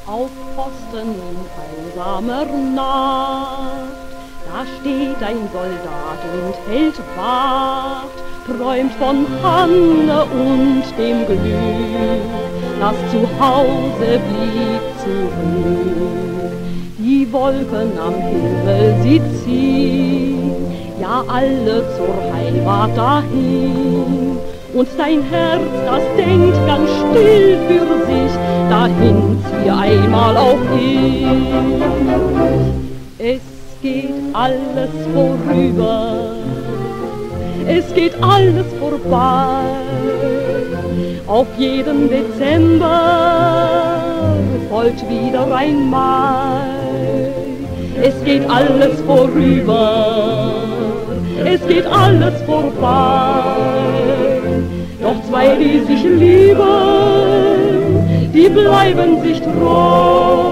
Auf Posten in einsamer Nacht, da steht ein Soldat und hält Wacht, träumt von Hanne und dem Glück, das zu Hause blieb zurück. Die Wolken am Himmel, sie ziehen, ja alle zur Heimat dahin. Und dein Herz, das denkt ganz still für sich, dahin zieh einmal auch ich. Es geht alles vorüber, es geht alles vorbei. Auf jeden Dezember folgt wieder ein Mai. Es geht alles vorüber, es geht alles vorbei. Doch zwei, die sich lieben, die bleiben sich treu.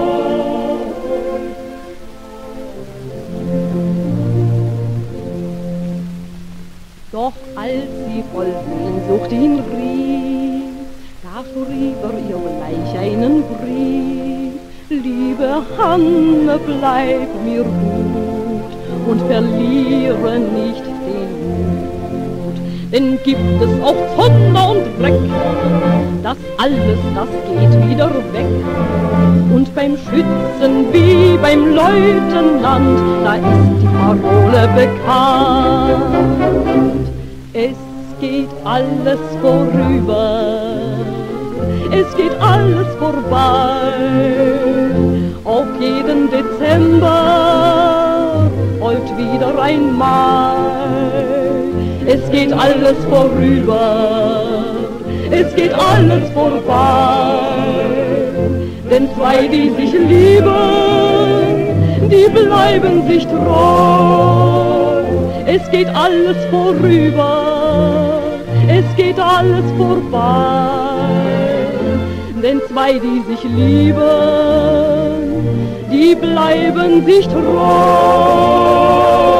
Doch als sie voll Sehnsucht ihn rief, da schrieb ihr gleich einen Brief. Liebe Hanne, bleib mir gut und verliere nicht den Mut. Denn gibt es auch Zunder und Dreck, das alles, das geht wieder weg. Und beim Schützen wie beim Leutnant, da ist die Parole bekannt. Es geht alles vorüber, es geht alles vorbei. Auf jeden Dezember folgt wieder ein Mai. Es geht alles vorüber, es geht alles vorbei. Denn zwei, die sich lieben, die bleiben sich treu. Es geht alles vorüber, es geht alles vorbei. Denn zwei, die sich lieben, die bleiben sich treu.